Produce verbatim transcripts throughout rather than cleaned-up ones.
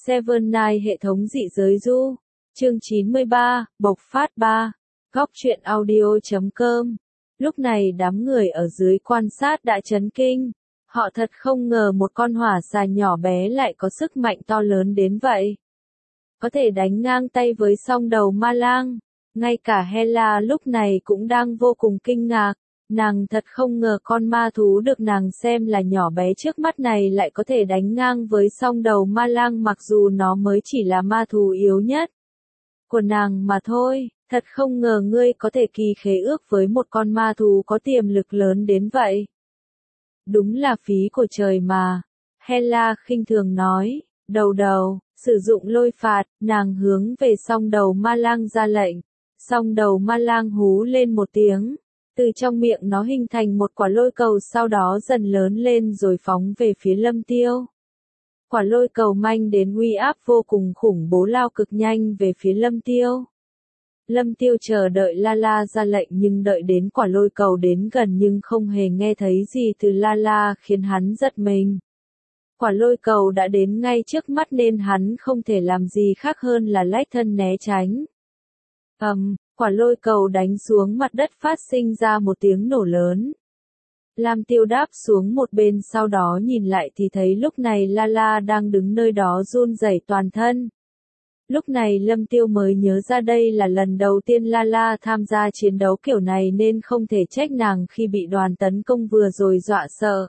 Seven Night hệ thống dị giới du. Chương chín mươi ba, bộc phát ba. Góc truyện audio chấm com. Lúc này đám người ở dưới quan sát đã chấn kinh. Họ thật không ngờ một con hỏa xà nhỏ bé lại có sức mạnh to lớn đến vậy. Có thể đánh ngang tay với song đầu ma lang. Ngay cả Hela lúc này cũng đang vô cùng kinh ngạc. Nàng thật không ngờ con ma thú được nàng xem là nhỏ bé trước mắt này lại có thể đánh ngang với song đầu ma lang, mặc dù nó mới chỉ là ma thú yếu nhất của nàng mà thôi. Thật không ngờ ngươi có thể kỳ khế ước với một con ma thú có tiềm lực lớn đến vậy. Đúng là phí của trời mà. Hela khinh thường nói. Đầu đầu, sử dụng lôi phạt, nàng hướng về song đầu ma lang ra lệnh. Song đầu ma lang hú lên một tiếng. Từ trong miệng nó hình thành một quả lôi cầu, sau đó dần lớn lên rồi phóng về phía Lâm Tiêu. Quả lôi cầu manh đến uy áp vô cùng khủng bố, lao cực nhanh về phía Lâm Tiêu. Lâm Tiêu chờ đợi Lala ra lệnh, nhưng đợi đến quả lôi cầu đến gần nhưng không hề nghe thấy gì từ Lala, khiến hắn giật mình. Quả lôi cầu đã đến ngay trước mắt nên hắn không thể làm gì khác hơn là lách thân né tránh. Ầm, um, quả lôi cầu đánh xuống mặt đất phát sinh ra một tiếng nổ lớn. Lam Tiêu đáp xuống một bên, sau đó nhìn lại thì thấy lúc này Lala đang đứng nơi đó run rẩy toàn thân. Lúc này Lâm Tiêu mới nhớ ra đây là lần đầu tiên Lala tham gia chiến đấu kiểu này nên không thể trách nàng khi bị đoàn tấn công vừa rồi dọa sợ.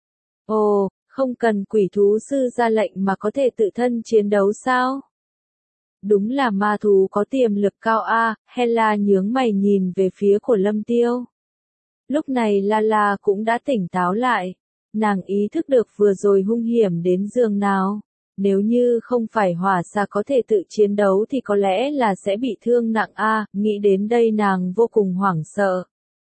Ồ, không cần quỷ thú sư ra lệnh mà có thể tự thân chiến đấu sao? Đúng là ma thú có tiềm lực cao a. Hela nhướng mày nhìn về phía của Lâm Tiêu. Lúc này Lala cũng đã tỉnh táo lại. Nàng ý thức được vừa rồi hung hiểm đến giường nào. Nếu như không phải hỏa xà có thể tự chiến đấu thì có lẽ là sẽ bị thương nặng a. Nghĩ đến đây nàng vô cùng hoảng sợ.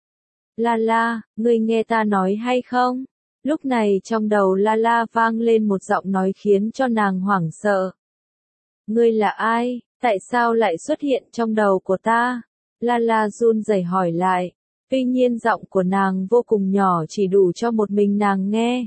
Lala, ngươi nghe ta nói hay không? Lúc này trong đầu Lala vang lên một giọng nói khiến cho nàng hoảng sợ. Ngươi là ai? Tại sao lại xuất hiện trong đầu của ta? Lala run rẩy hỏi lại. Tuy nhiên giọng của nàng vô cùng nhỏ, chỉ đủ cho một mình nàng nghe.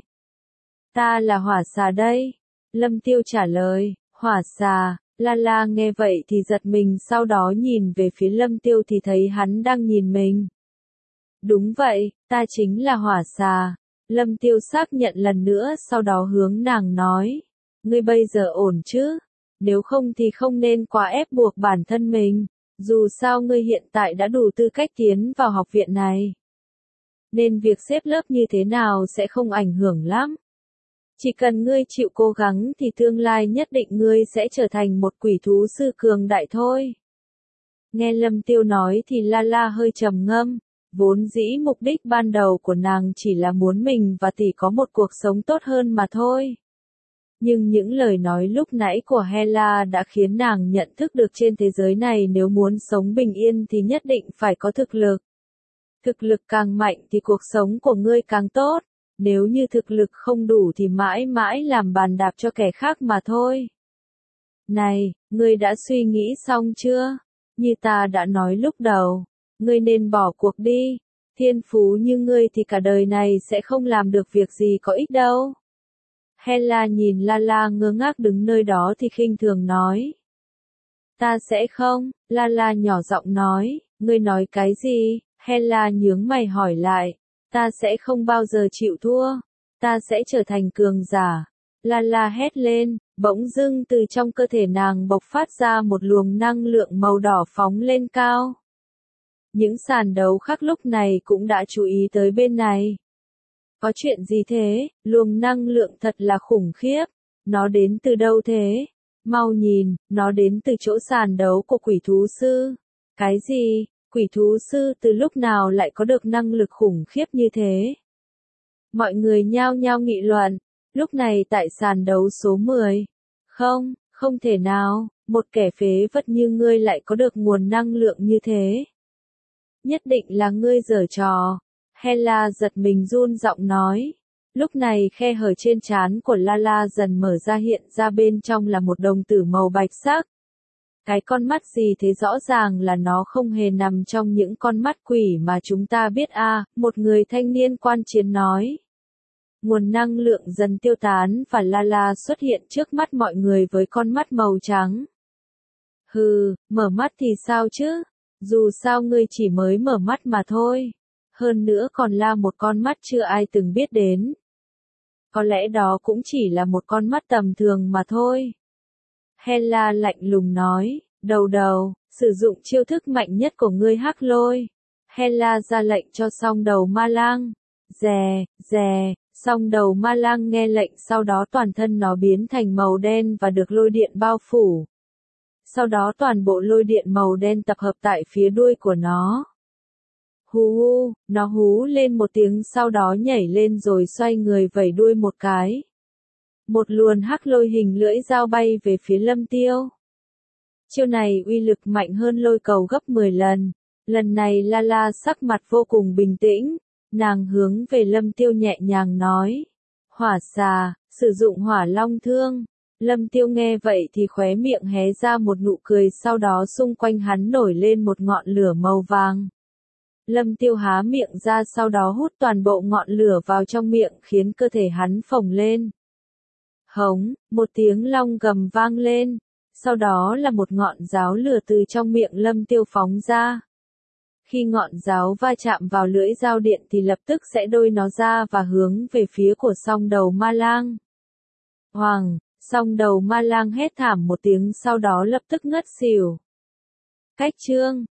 Ta là hỏa xà đây. Lâm Tiêu trả lời. Hỏa xà. Lala nghe vậy thì giật mình, sau đó nhìn về phía Lâm Tiêu thì thấy hắn đang nhìn mình. Đúng vậy, ta chính là hỏa xà. Lâm Tiêu xác nhận lần nữa, sau đó hướng nàng nói. Ngươi bây giờ ổn chứ? Nếu không thì không nên quá ép buộc bản thân mình. Dù sao ngươi hiện tại đã đủ tư cách tiến vào học viện này. Nên việc xếp lớp như thế nào sẽ không ảnh hưởng lắm. Chỉ cần ngươi chịu cố gắng thì tương lai nhất định ngươi sẽ trở thành một quỷ thú sư cường đại thôi. Nghe Lâm Tiêu nói thì Lala hơi trầm ngâm. Vốn dĩ mục đích ban đầu của nàng chỉ là muốn mình và tỷ có một cuộc sống tốt hơn mà thôi. Nhưng những lời nói lúc nãy của Hela đã khiến nàng nhận thức được trên thế giới này nếu muốn sống bình yên thì nhất định phải có thực lực. Thực lực càng mạnh thì cuộc sống của ngươi càng tốt, nếu như thực lực không đủ thì mãi mãi làm bàn đạp cho kẻ khác mà thôi. Này, ngươi đã suy nghĩ xong chưa? Như ta đã nói lúc đầu, ngươi nên bỏ cuộc đi. Thiên phú như ngươi thì cả đời này sẽ không làm được việc gì có ích đâu. Hela nhìn Lala ngơ ngác đứng nơi đó thì khinh thường nói. Ta sẽ không. Lala nhỏ giọng nói. Ngươi nói cái gì? Hela nhướng mày hỏi lại. Ta sẽ không bao giờ chịu thua. Ta sẽ trở thành cường giả. Lala hét lên. Bỗng dưng từ trong cơ thể nàng bộc phát ra một luồng năng lượng màu đỏ phóng lên cao. Những sàn đấu khác lúc này cũng đã chú ý tới bên này. Có chuyện gì thế? Luồng năng lượng thật là khủng khiếp. Nó đến từ đâu thế? Mau nhìn, nó đến từ chỗ sàn đấu của quỷ thú sư. Cái gì? Quỷ thú sư từ lúc nào lại có được năng lực khủng khiếp như thế? Mọi người nhao nhao nghị luận. Lúc này tại sàn đấu số mười. Không, không thể nào, một kẻ phế vật như ngươi lại có được nguồn năng lượng như thế. Nhất định là ngươi giở trò. Hela giật mình run giọng nói. Lúc này khe hở trên trán của Lala dần mở ra, hiện ra bên trong là một đồng tử màu bạch sắc. Cái con mắt gì thế? Rõ ràng là nó không hề nằm trong những con mắt quỷ mà chúng ta biết a. À, một người thanh niên quan chiến nói. Nguồn năng lượng dần tiêu tán và Lala xuất hiện trước mắt mọi người với con mắt màu trắng. Hừ, mở mắt thì sao chứ? Dù sao ngươi chỉ mới mở mắt mà thôi. Hơn nữa còn là một con mắt chưa ai từng biết đến. Có lẽ đó cũng chỉ là một con mắt tầm thường mà thôi. Hela lạnh lùng nói, đầu đầu, sử dụng chiêu thức mạnh nhất của ngươi hắc lôi. Hela ra lệnh cho song đầu ma lang. Rè, rè, song đầu ma lang nghe lệnh, sau đó toàn thân nó biến thành màu đen và được lôi điện bao phủ. Sau đó toàn bộ lôi điện màu đen tập hợp tại phía đuôi của nó. Hú hú, nó hú lên một tiếng sau đó nhảy lên rồi xoay người vẩy đuôi một cái. Một luồn hắc lôi hình lưỡi dao bay về phía Lâm Tiêu. Chiêu này uy lực mạnh hơn lôi cầu gấp mười lần. Lần này Lala sắc mặt vô cùng bình tĩnh, nàng hướng về Lâm Tiêu nhẹ nhàng nói. Hỏa xà, sử dụng hỏa long thương. Lâm Tiêu nghe vậy thì khóe miệng hé ra một nụ cười, sau đó xung quanh hắn nổi lên một ngọn lửa màu vàng. Lâm Tiêu há miệng ra sau đó hút toàn bộ ngọn lửa vào trong miệng khiến cơ thể hắn phồng lên. Hống, một tiếng long gầm vang lên, sau đó là một ngọn giáo lửa từ trong miệng Lâm Tiêu phóng ra. Khi ngọn giáo va chạm vào lưỡi dao điện thì lập tức sẽ đôi nó ra và hướng về phía của song đầu ma lang. Hoàng, song đầu ma lang hét thảm một tiếng sau đó lập tức ngất xỉu. Cách chương